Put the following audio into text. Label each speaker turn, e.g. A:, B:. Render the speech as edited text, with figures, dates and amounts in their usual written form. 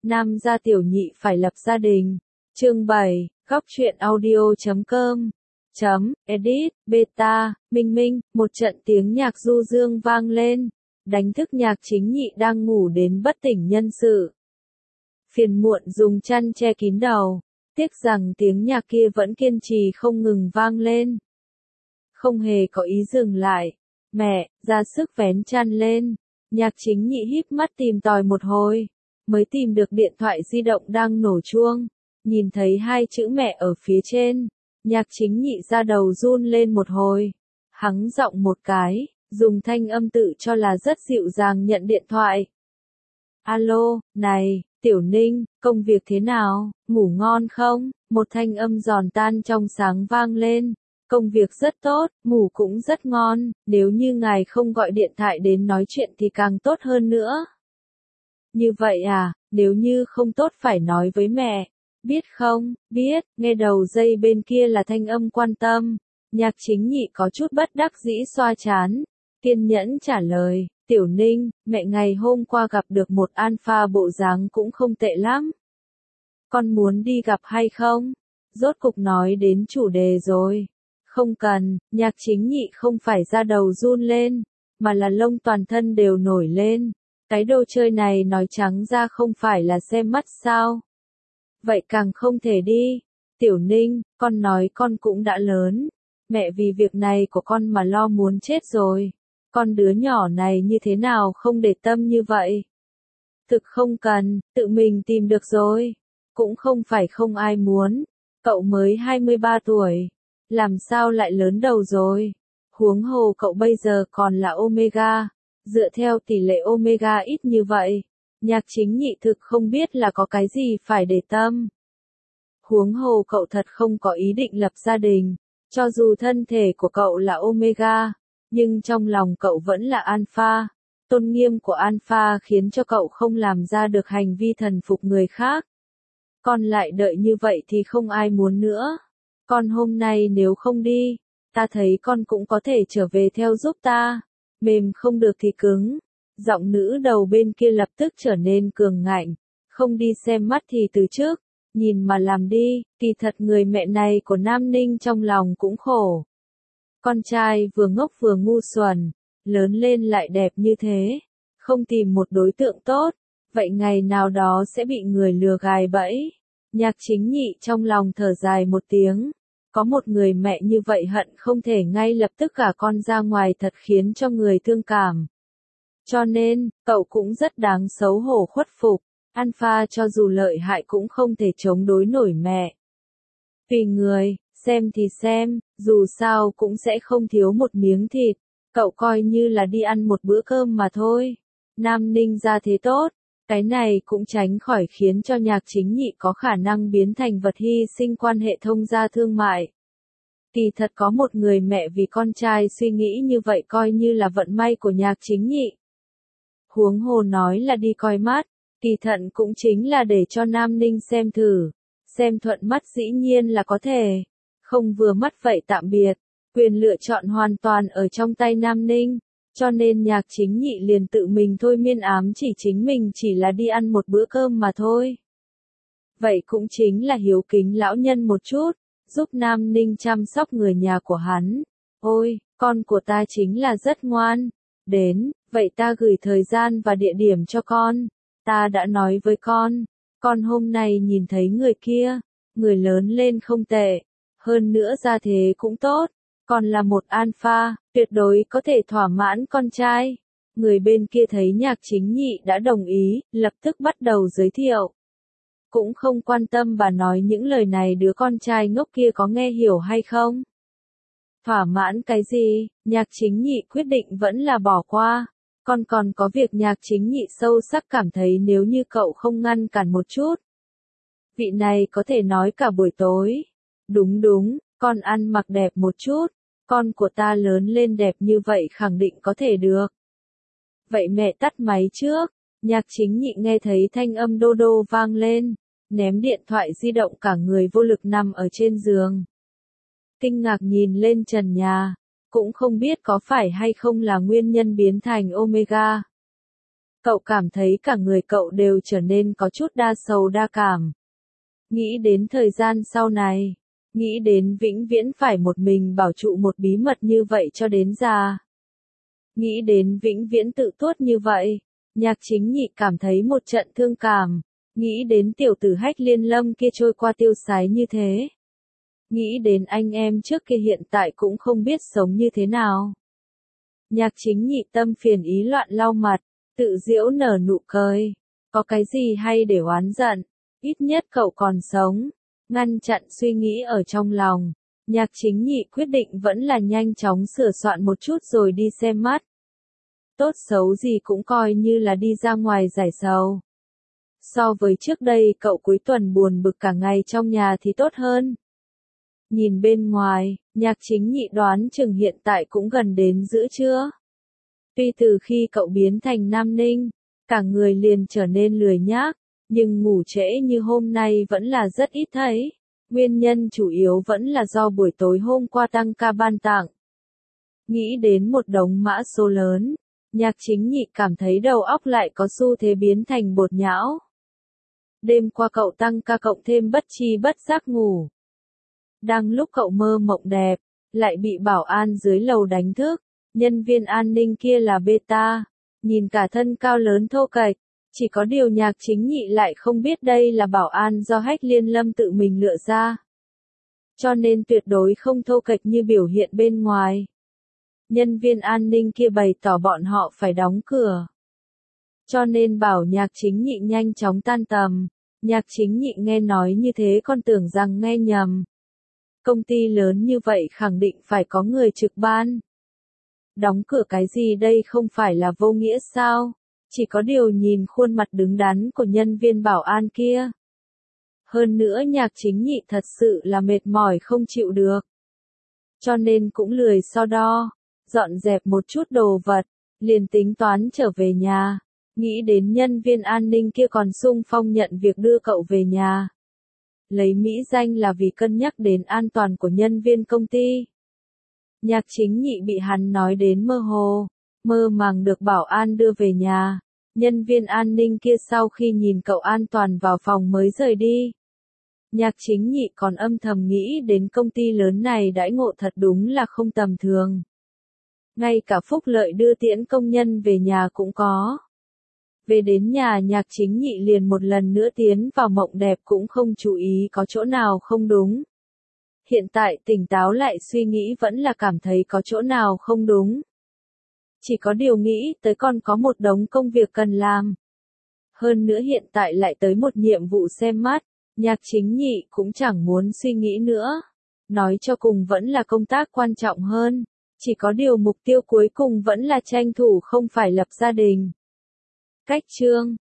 A: Nam gia tiểu nhị phải lập gia đình. Chương 7, góc truyện audio.com. Edit, beta, Minh Minh, một trận tiếng nhạc du dương vang lên, đánh thức Nhạc Chính Nhị đang ngủ đến bất tỉnh nhân sự. Phiền muộn dùng chăn che kín đầu, tiếc rằng tiếng nhạc kia vẫn kiên trì không ngừng vang lên. Không hề có ý dừng lại, mẹ, ra sức vén chăn lên, Nhạc Chính Nhị híp mắt tìm tòi một hồi, mới tìm được điện thoại di động đang nổ chuông, nhìn thấy hai chữ mẹ ở phía trên. Nhạc Chính Nhị ra đầu run lên một hồi, hắng giọng một cái, dùng thanh âm tự cho là rất dịu dàng nhận điện thoại. Alo, này, Tiểu Ninh, công việc thế nào, ngủ ngon không? Một thanh âm giòn tan trong sáng vang lên. Công việc rất tốt, ngủ cũng rất ngon, nếu như ngài không gọi điện thoại đến nói chuyện thì càng tốt hơn nữa. Như vậy à, nếu như không tốt phải nói với mẹ. Biết không, biết, nghe đầu dây bên kia là thanh âm quan tâm. Nhạc Chính Nhị có chút bất đắc dĩ xoa chán, kiên nhẫn trả lời, Tiểu Ninh, mẹ ngày hôm qua gặp được một alpha bộ dáng cũng không tệ lắm. Con muốn đi gặp hay không? Rốt cục nói đến chủ đề rồi. Không cần, Nhạc Chính Nhị không phải ra đầu run lên, mà là lông toàn thân đều nổi lên. Cái đồ chơi này nói trắng ra không phải là xem mắt sao? Vậy càng không thể đi. Tiểu Ninh, con nói con cũng đã lớn. Mẹ vì việc này của con mà lo muốn chết rồi. Con đứa nhỏ này như thế nào không để tâm như vậy? Thực không cần, tự mình tìm được rồi. Cũng không phải không ai muốn. Cậu mới 23 tuổi. Làm sao lại lớn đầu rồi? Huống hồ cậu bây giờ còn là Omega. Dựa theo tỷ lệ Omega ít như vậy. Nhạc Chính Nhị thực không biết là có cái gì phải để tâm. Huống hồ cậu thật không có ý định lập gia đình, cho dù thân thể của cậu là Omega, nhưng trong lòng cậu vẫn là Alpha. Tôn nghiêm của Alpha khiến cho cậu không làm ra được hành vi thần phục người khác. Con lại đợi như vậy thì không ai muốn nữa. Con hôm nay nếu không đi, ta thấy con cũng có thể trở về theo giúp ta. Mềm không được thì cứng. Giọng nữ đầu bên kia lập tức trở nên cường ngạnh, không đi xem mắt thì từ trước, nhìn mà làm đi, kỳ thật người mẹ này của Nam Ninh trong lòng cũng khổ. Con trai vừa ngốc vừa ngu xuẩn, lớn lên lại đẹp như thế, không tìm một đối tượng tốt, vậy ngày nào đó sẽ bị người lừa gài bẫy. Nhạc Chính Nhị trong lòng thở dài một tiếng, có một người mẹ như vậy hận không thể ngay lập tức gả con ra ngoài thật khiến cho người thương cảm. Cho nên, cậu cũng rất đáng xấu hổ khuất phục, Alpha cho dù lợi hại cũng không thể chống đối nổi mẹ. Tùy người, xem thì xem, dù sao cũng sẽ không thiếu một miếng thịt, cậu coi như là đi ăn một bữa cơm mà thôi. Nam Ninh ra thế tốt, cái này cũng tránh khỏi khiến cho Nhạc Chính Nhị có khả năng biến thành vật hy sinh quan hệ thông gia thương mại. Kỳ thật có một người mẹ vì con trai suy nghĩ như vậy coi như là vận may của Nhạc Chính Nhị. Huống hồ nói là đi coi mắt, kỳ thận cũng chính là để cho Nam Ninh xem thử, xem thuận mắt dĩ nhiên là có thể, không vừa mắt vậy tạm biệt, quyền lựa chọn hoàn toàn ở trong tay Nam Ninh, cho nên Nhạc Chính Nhị liền tự mình thôi miên ám chỉ chính mình chỉ là đi ăn một bữa cơm mà thôi. Vậy cũng chính là hiếu kính lão nhân một chút, giúp Nam Ninh chăm sóc người nhà của hắn. Ôi, con của ta chính là rất ngoan. Đến, vậy ta gửi thời gian và địa điểm cho con. Ta đã nói với con hôm nay nhìn thấy người kia, người lớn lên không tệ, hơn nữa gia thế cũng tốt, còn là một alpha, tuyệt đối có thể thỏa mãn con trai. Người bên kia thấy Nhạc Chính Nhị đã đồng ý, lập tức bắt đầu giới thiệu. Cũng không quan tâm bà nói những lời này đứa con trai ngốc kia có nghe hiểu hay không. Thỏa mãn cái gì, Nhạc Chính Nhị quyết định vẫn là bỏ qua. Con còn có việc Nhạc Chính Nhị sâu sắc cảm thấy nếu như cậu không ngăn cản một chút. Vị này có thể nói cả buổi tối. Đúng, con ăn mặc đẹp một chút. Con của ta lớn lên đẹp như vậy khẳng định có thể được. Vậy mẹ tắt máy trước. Nhạc Chính Nhị nghe thấy thanh âm đô đô vang lên. Ném điện thoại di động cả người vô lực nằm ở trên giường. Kinh ngạc nhìn lên trần nhà, cũng không biết có phải hay không là nguyên nhân biến thành Omega. Cậu cảm thấy cả người cậu đều trở nên có chút đa sầu đa cảm. Nghĩ đến thời gian sau này, nghĩ đến vĩnh viễn phải một mình bảo trụ một bí mật như vậy cho đến già. Nghĩ đến vĩnh viễn tự tuốt như vậy, Nhạc Chính Nhị cảm thấy một trận thương cảm, nghĩ đến tiểu tử Hách Liên Lâm kia trôi qua tiêu sái như thế. Nghĩ đến anh em trước kia hiện tại cũng không biết sống như thế nào. Nhạc Chính Nhị tâm phiền ý loạn lau mặt, tự giễu nở nụ cười. Có cái gì hay để oán giận, ít nhất cậu còn sống. Ngăn chặn suy nghĩ ở trong lòng, Nhạc Chính Nhị quyết định vẫn là nhanh chóng sửa soạn một chút rồi đi xem mắt. Tốt xấu gì cũng coi như là đi ra ngoài giải sầu. So với trước đây cậu cuối tuần buồn bực cả ngày trong nhà thì tốt hơn. Nhìn bên ngoài, Nhạc Chính Nhị đoán chừng hiện tại cũng gần đến giữa trưa. Tuy từ khi cậu biến thành Nam Ninh, cả người liền trở nên lười nhác, nhưng ngủ trễ như hôm nay vẫn là rất ít thấy. Nguyên nhân chủ yếu vẫn là do buổi tối hôm qua tăng ca ban tặng. Nghĩ đến một đống mã số lớn, Nhạc Chính Nhị cảm thấy đầu óc lại có xu thế biến thành bột nhão. Đêm qua cậu tăng ca cộng thêm bất tri bất giác ngủ. Đang lúc cậu mơ mộng đẹp, lại bị bảo an dưới lầu đánh thức. Nhân viên an ninh kia là Beta, nhìn cả thân cao lớn thô kệch, chỉ có điều Nhạc Chính Nhị lại không biết đây là bảo an do Hách Liên Lâm tự mình lựa ra. Cho nên tuyệt đối không thô kệch như biểu hiện bên ngoài. Nhân viên an ninh kia bày tỏ bọn họ phải đóng cửa. Cho nên bảo Nhạc Chính Nhị nhanh chóng tan tầm. Nhạc Chính Nhị nghe nói như thế còn tưởng rằng nghe nhầm. Công ty lớn như vậy khẳng định phải có người trực ban. Đóng cửa cái gì đây không phải là vô nghĩa sao? Chỉ có điều nhìn khuôn mặt đứng đắn của nhân viên bảo an kia. Hơn nữa Nhạc Chính Nhị thật sự là mệt mỏi không chịu được. Cho nên cũng lười so đo, dọn dẹp một chút đồ vật, liền tính toán trở về nhà. Nghĩ đến nhân viên an ninh kia còn xung phong nhận việc đưa cậu về nhà. Lấy mỹ danh là vì cân nhắc đến an toàn của nhân viên công ty. Nhạc Chính Nhị bị hắn nói đến mơ hồ, mơ màng được bảo an đưa về nhà. Nhân viên an ninh kia sau khi nhìn cậu an toàn vào phòng mới rời đi. Nhạc Chính Nhị còn âm thầm nghĩ đến công ty lớn này đãi ngộ thật đúng là không tầm thường. Ngay cả phúc lợi đưa tiễn công nhân về nhà cũng có. Về đến nhà Nhạc Chính Nhị liền một lần nữa tiến vào mộng đẹp cũng không chú ý có chỗ nào không đúng. Hiện tại tỉnh táo lại suy nghĩ vẫn là cảm thấy có chỗ nào không đúng. Chỉ có điều nghĩ tới còn có một đống công việc cần làm. Hơn nữa hiện tại lại tới một nhiệm vụ xem mắt, Nhạc Chính Nhị cũng chẳng muốn suy nghĩ nữa. Nói cho cùng vẫn là công tác quan trọng hơn. Chỉ có điều mục tiêu cuối cùng vẫn là tranh thủ không phải lập gia đình. Cách chương